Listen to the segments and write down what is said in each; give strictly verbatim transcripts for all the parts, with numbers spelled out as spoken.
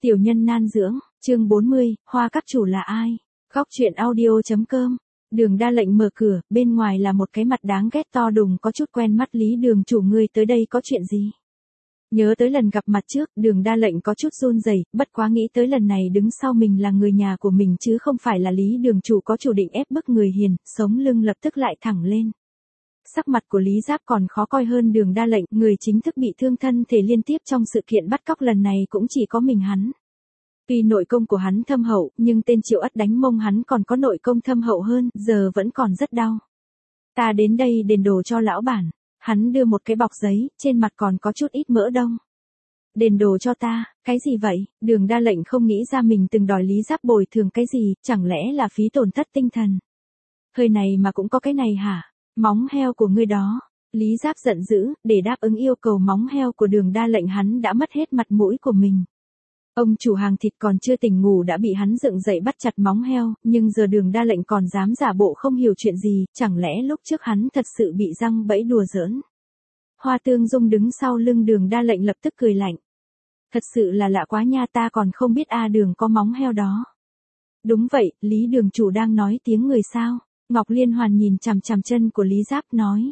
Tiểu nhân nan dưỡng, chương bốn mươi, hoa các chủ là ai? Góc truyện audio.com. Đường Đa Lệnh mở cửa, bên ngoài là một cái mặt đáng ghét to đùng có chút quen mắt. Lý Đường chủ, ngươi tới đây có chuyện gì? Nhớ tới lần gặp mặt trước, Đường Đa Lệnh có chút run rẩy, bất quá nghĩ tới lần này đứng sau mình là người nhà của mình chứ không phải là Lý Đường chủ có chủ định ép bức người hiền, sống lưng lập tức lại thẳng lên. Sắc mặt của Lý Giáp còn khó coi hơn Đường Đa Lệnh, người chính thức bị thương thân thể liên tiếp trong sự kiện bắt cóc lần này cũng chỉ có mình hắn. Tuy nội công của hắn thâm hậu, nhưng tên Triệu Ất đánh mông hắn còn có nội công thâm hậu hơn, giờ vẫn còn rất đau. Ta đến đây đền đồ cho lão bản. Hắn đưa một cái bọc giấy, trên mặt còn có chút ít mỡ đông. Đền đồ cho ta, cái gì vậy? Đường Đa Lệnh không nghĩ ra mình từng đòi Lý Giáp bồi thường cái gì, chẳng lẽ là phí tổn thất tinh thần. Hơi này mà cũng có cái này hả? Móng heo của ngươi đó. Lý Giáp giận dữ, để đáp ứng yêu cầu móng heo của Đường Đa Lệnh hắn đã mất hết mặt mũi của mình. Ông chủ hàng thịt còn chưa tỉnh ngủ đã bị hắn dựng dậy bắt chặt móng heo, nhưng giờ Đường Đa Lệnh còn dám giả bộ không hiểu chuyện gì, chẳng lẽ lúc trước hắn thật sự bị răng bẫy đùa giỡn. Hoa Tương Dung đứng sau lưng Đường Đa Lệnh lập tức cười lạnh. Thật sự là lạ quá nha, ta còn không biết a Đường có móng heo đó. Đúng vậy, Lý Đường chủ đang nói tiếng người sao? Ngọc Liên Hoàn nhìn chằm chằm chân của Lý Giáp nói.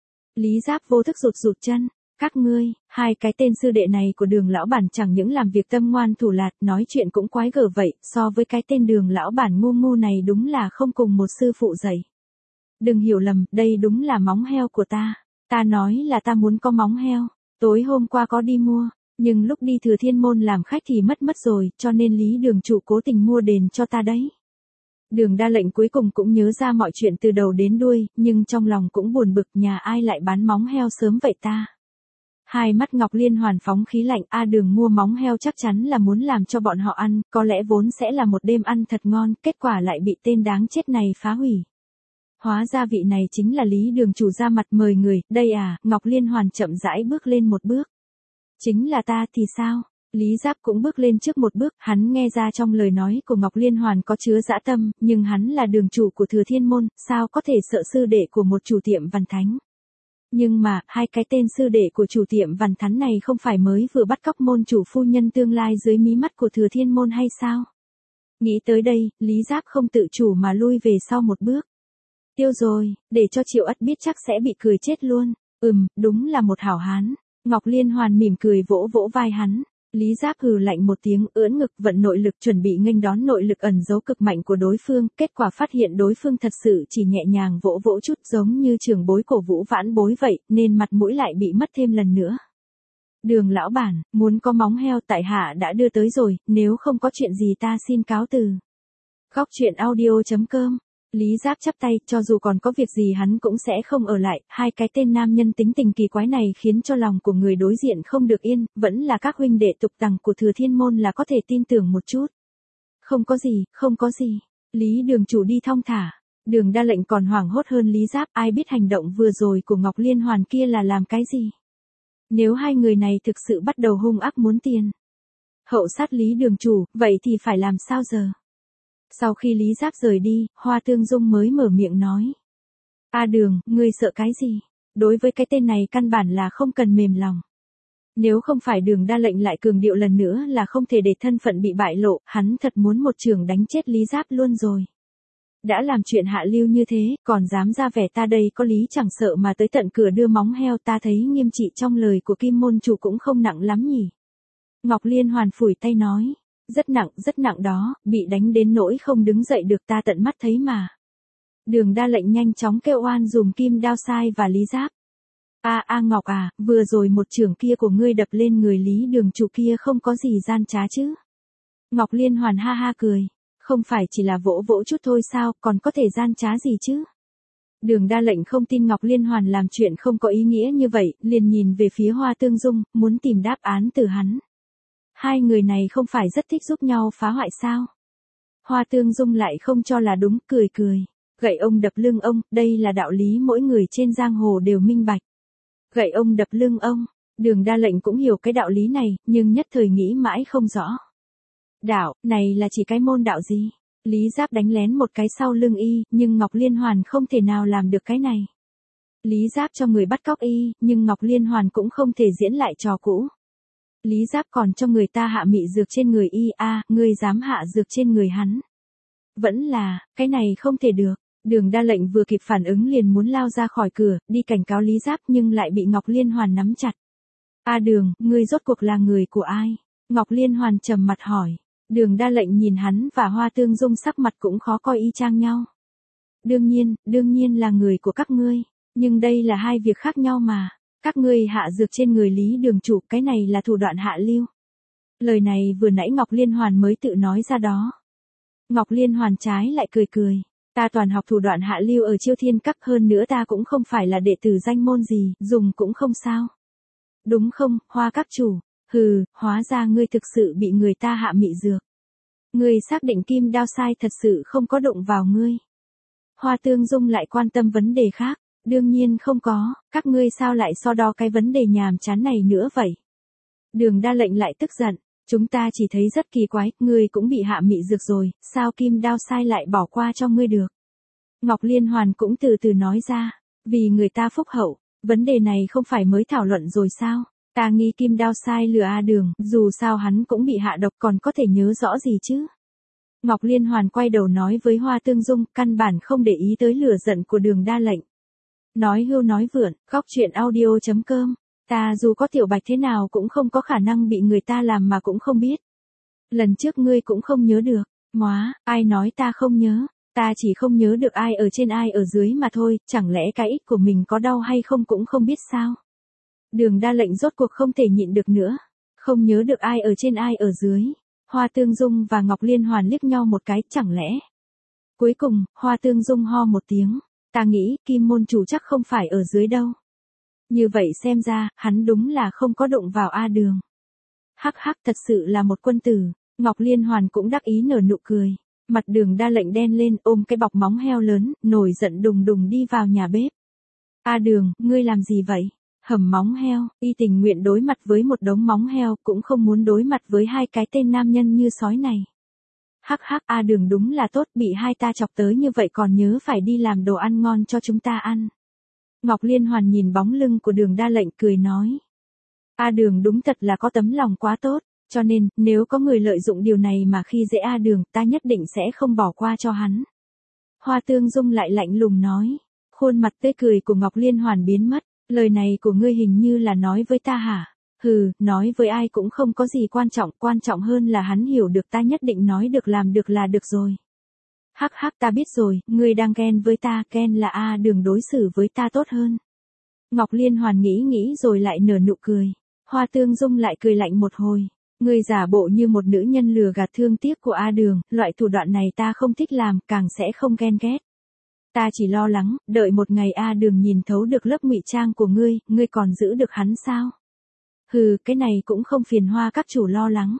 Lý Giáp vô thức rụt rụt chân. Các ngươi, hai cái tên sư đệ này của Đường lão bản chẳng những làm việc tâm ngoan thủ lạt, nói chuyện cũng quái gở vậy, so với cái tên Đường lão bản ngu ngu này đúng là không cùng một sư phụ dạy. Đừng hiểu lầm, đây đúng là móng heo của ta. Ta nói là ta muốn có móng heo. Tối hôm qua có đi mua, nhưng lúc đi Thừa Thiên Môn làm khách thì mất mất rồi, cho nên Lý Đường chủ cố tình mua đền cho ta đấy. Đường Đa Lệnh cuối cùng cũng nhớ ra mọi chuyện từ đầu đến đuôi, nhưng trong lòng cũng buồn bực, nhà ai lại bán móng heo sớm vậy ta. Hai mắt Ngọc Liên Hoàn phóng khí lạnh, a Đường mua móng heo chắc chắn là muốn làm cho bọn họ ăn, có lẽ vốn sẽ là một đêm ăn thật ngon, kết quả lại bị tên đáng chết này phá hủy. Hóa ra vị này chính là Lý Đường chủ ra mặt mời người, đây à? Ngọc Liên Hoàn chậm rãi bước lên một bước. Chính là ta thì sao? Lý Giáp cũng bước lên trước một bước, hắn nghe ra trong lời nói của Ngọc Liên Hoàn có chứa dã tâm, nhưng hắn là đường chủ của Thừa Thiên Môn, sao có thể sợ sư đệ của một chủ tiệm văn thánh. Nhưng mà, hai cái tên sư đệ của chủ tiệm văn thánh này không phải mới vừa bắt cóc môn chủ phu nhân tương lai dưới mí mắt của Thừa Thiên Môn hay sao? Nghĩ tới đây, Lý Giáp không tự chủ mà lui về sau một bước. Tiêu rồi, để cho Triệu Ất biết chắc sẽ bị cười chết luôn. Ừm, đúng là một hảo hán. Ngọc Liên Hoàn mỉm cười vỗ vỗ vai hắn. Lý Giáp hừ lạnh một tiếng, ưỡn ngực vận nội lực chuẩn bị nghênh đón nội lực ẩn giấu cực mạnh của đối phương, kết quả phát hiện đối phương thật sự chỉ nhẹ nhàng vỗ vỗ chút giống như trưởng bối cổ vũ vãn bối vậy, nên mặt mũi lại bị mất thêm lần nữa. Đường lão bản, muốn có móng heo tại hạ đã đưa tới rồi, nếu không có chuyện gì ta xin cáo từ. Góc truyện audio.com. Lý Giáp chắp tay, cho dù còn có việc gì hắn cũng sẽ không ở lại, hai cái tên nam nhân tính tình kỳ quái này khiến cho lòng của người đối diện không được yên, vẫn là các huynh đệ tục tằng của Thừa Thiên Môn là có thể tin tưởng một chút. Không có gì, không có gì. Lý Đường chủ đi thong thả. Đường Đa Lệnh còn hoảng hốt hơn Lý Giáp, ai biết hành động vừa rồi của Ngọc Liên Hoàn kia là làm cái gì. Nếu hai người này thực sự bắt đầu hung ác muốn tiền hậu sát Lý Đường chủ, vậy thì phải làm sao giờ? Sau khi Lý Giáp rời đi, Hoa Tương Dung mới mở miệng nói. A Đường, ngươi sợ cái gì? Đối với cái tên này căn bản là không cần mềm lòng. Nếu không phải Đường Đa Lệnh lại cường điệu lần nữa là không thể để thân phận bị bại lộ, hắn thật muốn một chưởng đánh chết Lý Giáp luôn rồi. Đã làm chuyện hạ lưu như thế, còn dám ra vẻ ta đây có lý chẳng sợ mà tới tận cửa đưa móng heo, ta thấy nghiêm trị trong lời của Kim môn chủ cũng không nặng lắm nhỉ. Ngọc Liên Hoàn phủi tay nói. Rất nặng, rất nặng đó, bị đánh đến nỗi không đứng dậy được, ta tận mắt thấy mà. Đường Đa Lệnh nhanh chóng kêu oan dùm Kim Đao Sai và Lý Giáp. A a Ngọc à, vừa rồi một chưởng kia của ngươi đập lên người Lý Đường chủ kia không có gì gian trá chứ? Ngọc Liên Hoàn ha ha cười. Không phải chỉ là vỗ vỗ chút thôi sao, còn có thể gian trá gì chứ? Đường Đa Lệnh không tin Ngọc Liên Hoàn làm chuyện không có ý nghĩa như vậy, liền nhìn về phía Hoa Tương Dung, muốn tìm đáp án từ hắn. Hai người này không phải rất thích giúp nhau phá hoại sao? Hoa Tương Dung lại không cho là đúng, cười cười. Gậy ông đập lưng ông, đây là đạo lý mỗi người trên giang hồ đều minh bạch. Gậy ông đập lưng ông, Đường Đa Lệnh cũng hiểu cái đạo lý này, nhưng nhất thời nghĩ mãi không rõ. Đạo, này là chỉ cái môn đạo gì? Lý Giáp đánh lén một cái sau lưng y, nhưng Ngọc Liên Hoàn không thể nào làm được cái này. Lý Giáp cho người bắt cóc y, nhưng Ngọc Liên Hoàn cũng không thể diễn lại trò cũ. Lý Giáp còn cho người ta hạ mị dược trên người y a, ngươi dám hạ dược trên người hắn. Vẫn là, cái này không thể được. Đường Đa Lệnh vừa kịp phản ứng liền muốn lao ra khỏi cửa, đi cảnh cáo Lý Giáp nhưng lại bị Ngọc Liên Hoàn nắm chặt. A Đường, ngươi rốt cuộc là người của ai? Ngọc Liên Hoàn trầm mặt hỏi. Đường Đa Lệnh nhìn hắn và Hoa Tương Dung sắc mặt cũng khó coi y chang nhau. Đương nhiên, đương nhiên là người của các ngươi, nhưng đây là hai việc khác nhau mà. Các ngươi hạ dược trên người Lý Đường chủ, cái này là thủ đoạn hạ lưu. Lời này vừa nãy Ngọc Liên Hoàn mới tự nói ra đó. Ngọc Liên Hoàn trái lại cười cười. Ta toàn học thủ đoạn hạ lưu ở Chiêu Thiên Các, hơn nữa ta cũng không phải là đệ tử danh môn gì, dùng cũng không sao. Đúng không, Hoa các chủ? Hừ, hóa ra ngươi thực sự bị người ta hạ mị dược. Ngươi xác định Kim Đao Sai thật sự không có đụng vào ngươi. Hoa Tương Dung lại quan tâm vấn đề khác. Đương nhiên không có, các ngươi sao lại so đo cái vấn đề nhàm chán này nữa vậy? Đường Đa Lệnh lại tức giận. Chúng ta chỉ thấy rất kỳ quái, ngươi cũng bị hạ mị dược rồi, sao Kim Đao Sai lại bỏ qua cho ngươi được? Ngọc Liên Hoàn cũng từ từ nói ra, vì người ta phúc hậu, vấn đề này không phải mới thảo luận rồi sao? Ta nghi Kim Đao Sai lừa A Đường, dù sao hắn cũng bị hạ độc còn có thể nhớ rõ gì chứ? Ngọc Liên Hoàn quay đầu nói với Hoa Tương Dung, căn bản không để ý tới lửa giận của Đường Đa Lệnh. Nói hưu nói vượn, góc truyện audio chấm com. Ta dù có tiểu bạch thế nào cũng không có khả năng bị người ta làm mà cũng không biết. Lần trước ngươi cũng không nhớ được. Móa, ai nói ta không nhớ. Ta chỉ không nhớ được ai ở trên ai ở dưới mà thôi, chẳng lẽ cái ích của mình có đau hay không cũng không biết sao. Đường Đa Lệnh rốt cuộc không thể nhịn được nữa. Không nhớ được ai ở trên ai ở dưới. Hoa Tương Dung và Ngọc Liên Hoàn liếc nhau một cái, chẳng lẽ. Cuối cùng, Hoa Tương Dung ho một tiếng. Ta nghĩ Kim môn chủ chắc không phải ở dưới đâu. Như vậy xem ra, hắn đúng là không có đụng vào A Đường. Hắc hắc, thật sự là một quân tử. Ngọc Liên Hoàn cũng đắc ý nở nụ cười. Mặt Đường Đa Lệnh đen lên, ôm cái bọc móng heo lớn, nổi giận đùng đùng đi vào nhà bếp. A Đường, ngươi làm gì vậy? Hầm móng heo, y tình nguyện đối mặt với một đống móng heo, cũng không muốn đối mặt với hai cái tên nam nhân như sói này. Hắc hắc, A Đường đúng là tốt, bị hai ta chọc tới như vậy còn nhớ phải đi làm đồ ăn ngon cho chúng ta ăn. Ngọc Liên Hoàn nhìn bóng lưng của Đường Đa Lệnh cười nói. A Đường đúng thật là có tấm lòng quá tốt, cho nên, nếu có người lợi dụng điều này mà khi dễ A Đường, ta nhất định sẽ không bỏ qua cho hắn. Hoa Tương Dung lại lạnh lùng nói. Khuôn mặt tươi cười của Ngọc Liên Hoàn biến mất, lời này của ngươi hình như là nói với ta hả? Hừ, nói với ai cũng không có gì quan trọng, quan trọng hơn là hắn hiểu được ta nhất định nói được làm được là được rồi. Hắc hắc, ta biết rồi, ngươi đang ghen với ta, ghen là A Đường đối xử với ta tốt hơn. Ngọc Liên Hoàn nghĩ nghĩ rồi lại nở nụ cười. Hoa Tương Dung lại cười lạnh một hồi. Ngươi giả bộ như một nữ nhân lừa gạt thương tiếc của A Đường, loại thủ đoạn này ta không thích làm, càng sẽ không ghen ghét. Ta chỉ lo lắng, đợi một ngày A Đường nhìn thấu được lớp ngụy trang của ngươi, ngươi còn giữ được hắn sao? Hừ, cái này cũng không phiền Hoa các chủ lo lắng.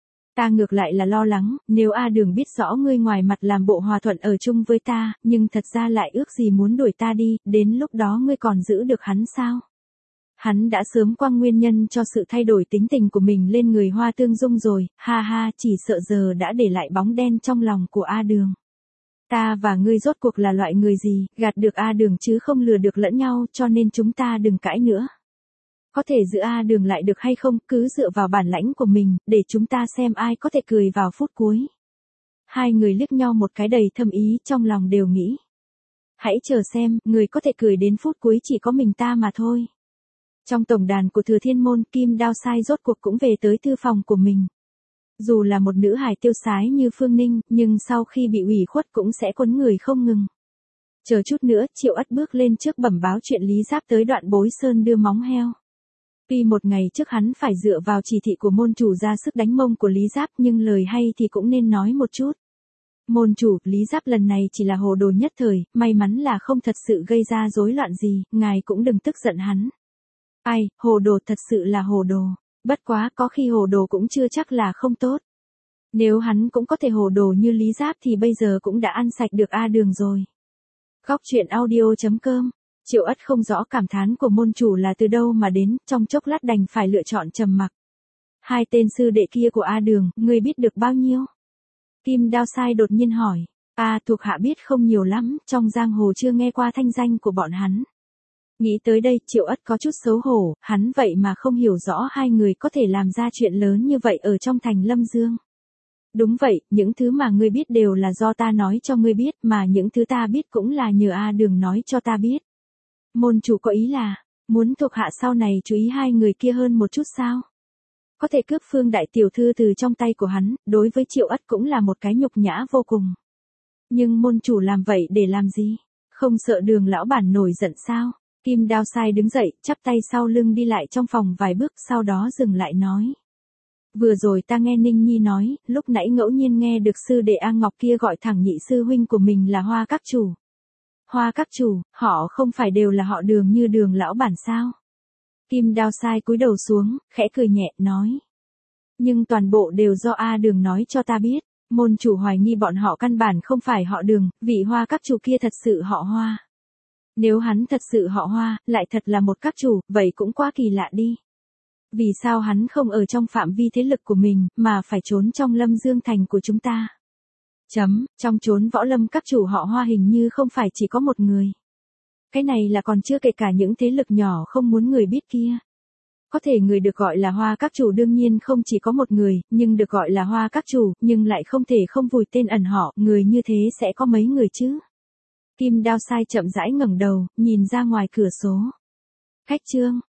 Ta ngược lại là lo lắng, nếu A Đường biết rõ ngươi ngoài mặt làm bộ hòa thuận ở chung với ta, nhưng thật ra lại ước gì muốn đuổi ta đi, đến lúc đó ngươi còn giữ được hắn sao? Hắn đã sớm quăng nguyên nhân cho sự thay đổi tính tình của mình lên người Hoa Tương Dung rồi, ha ha, chỉ sợ giờ đã để lại bóng đen trong lòng của A Đường. Ta và ngươi rốt cuộc là loại người gì, gạt được A Đường chứ không lừa được lẫn nhau, cho nên chúng ta đừng cãi nữa. Có thể giữ A Đường lại được hay không, cứ dựa vào bản lãnh của mình, để chúng ta xem ai có thể cười vào phút cuối. Hai người liếc nhau một cái đầy thâm ý, trong lòng đều nghĩ. Hãy chờ xem, người có thể cười đến phút cuối chỉ có mình ta mà thôi. Trong tổng đàn của Thừa Thiên Môn, Kim Đao Sai rốt cuộc cũng về tới thư phòng của mình. Dù là một nữ hài tiêu sái như Phương Ninh, nhưng sau khi bị ủy khuất cũng sẽ quấn người không ngừng. Chờ chút nữa, Triệu Ất bước lên trước bẩm báo chuyện Lý Giáp tới đoạn Bối Sơn đưa móng heo. Tuy một ngày trước hắn phải dựa vào chỉ thị của môn chủ ra sức đánh mông của Lý Giáp, nhưng lời hay thì cũng nên nói một chút. Môn chủ, Lý Giáp lần này chỉ là hồ đồ nhất thời, may mắn là không thật sự gây ra rối loạn gì, ngài cũng đừng tức giận hắn. Ai, hồ đồ thật sự là hồ đồ. Bất quá có khi hồ đồ cũng chưa chắc là không tốt. Nếu hắn cũng có thể hồ đồ như Lý Giáp thì bây giờ cũng đã ăn sạch được A Đường rồi. Góc truyện audio chấm com. Triệu Ất không rõ cảm thán của môn chủ là từ đâu mà đến, trong chốc lát đành phải lựa chọn trầm mặc. Hai tên sư đệ kia của A Đường, ngươi biết được bao nhiêu? Kim Đao Sai đột nhiên hỏi. A thuộc hạ biết không nhiều lắm, trong giang hồ chưa nghe qua thanh danh của bọn hắn. Nghĩ tới đây, Triệu Ất có chút xấu hổ, hắn vậy mà không hiểu rõ hai người có thể làm ra chuyện lớn như vậy ở trong thành Lâm Dương. Đúng vậy, những thứ mà ngươi biết đều là do ta nói cho ngươi biết, mà những thứ ta biết cũng là nhờ A Đường nói cho ta biết. Môn chủ có ý là, muốn thuộc hạ sau này chú ý hai người kia hơn một chút sao? Có thể cướp Phương đại tiểu thư từ trong tay của hắn, đối với Triệu Ất cũng là một cái nhục nhã vô cùng. Nhưng môn chủ làm vậy để làm gì? Không sợ Đường lão bản nổi giận sao? Kim Đao Sai đứng dậy, chắp tay sau lưng đi lại trong phòng vài bước, sau đó dừng lại nói. Vừa rồi ta nghe Ninh Nhi nói, lúc nãy ngẫu nhiên nghe được sư đệ A Ngọc kia gọi thẳng nhị sư huynh của mình là Hoa các chủ. Hoa các chủ, họ không phải đều là họ Đường như Đường lão bản sao? Kim Đao Sai cúi đầu xuống, khẽ cười nhẹ, nói. Nhưng toàn bộ đều do A Đường nói cho ta biết, môn chủ hoài nghi bọn họ căn bản không phải họ Đường, vị Hoa các chủ kia thật sự họ Hoa. Nếu hắn thật sự họ Hoa, lại thật là một các chủ, vậy cũng quá kỳ lạ đi. Vì sao hắn không ở trong phạm vi thế lực của mình, mà phải trốn trong Lâm Dương thành của chúng ta? Chấm, trong chốn võ lâm các chủ họ Hoa hình như không phải chỉ có một người. Cái này là còn chưa kể cả những thế lực nhỏ không muốn người biết kia. Có thể người được gọi là Hoa các chủ đương nhiên không chỉ có một người, nhưng được gọi là Hoa các chủ, nhưng lại không thể không vùi tên ẩn họ, người như thế sẽ có mấy người chứ? Kim Đao Sai chậm rãi ngẩng đầu, nhìn ra ngoài cửa sổ. Khách trương,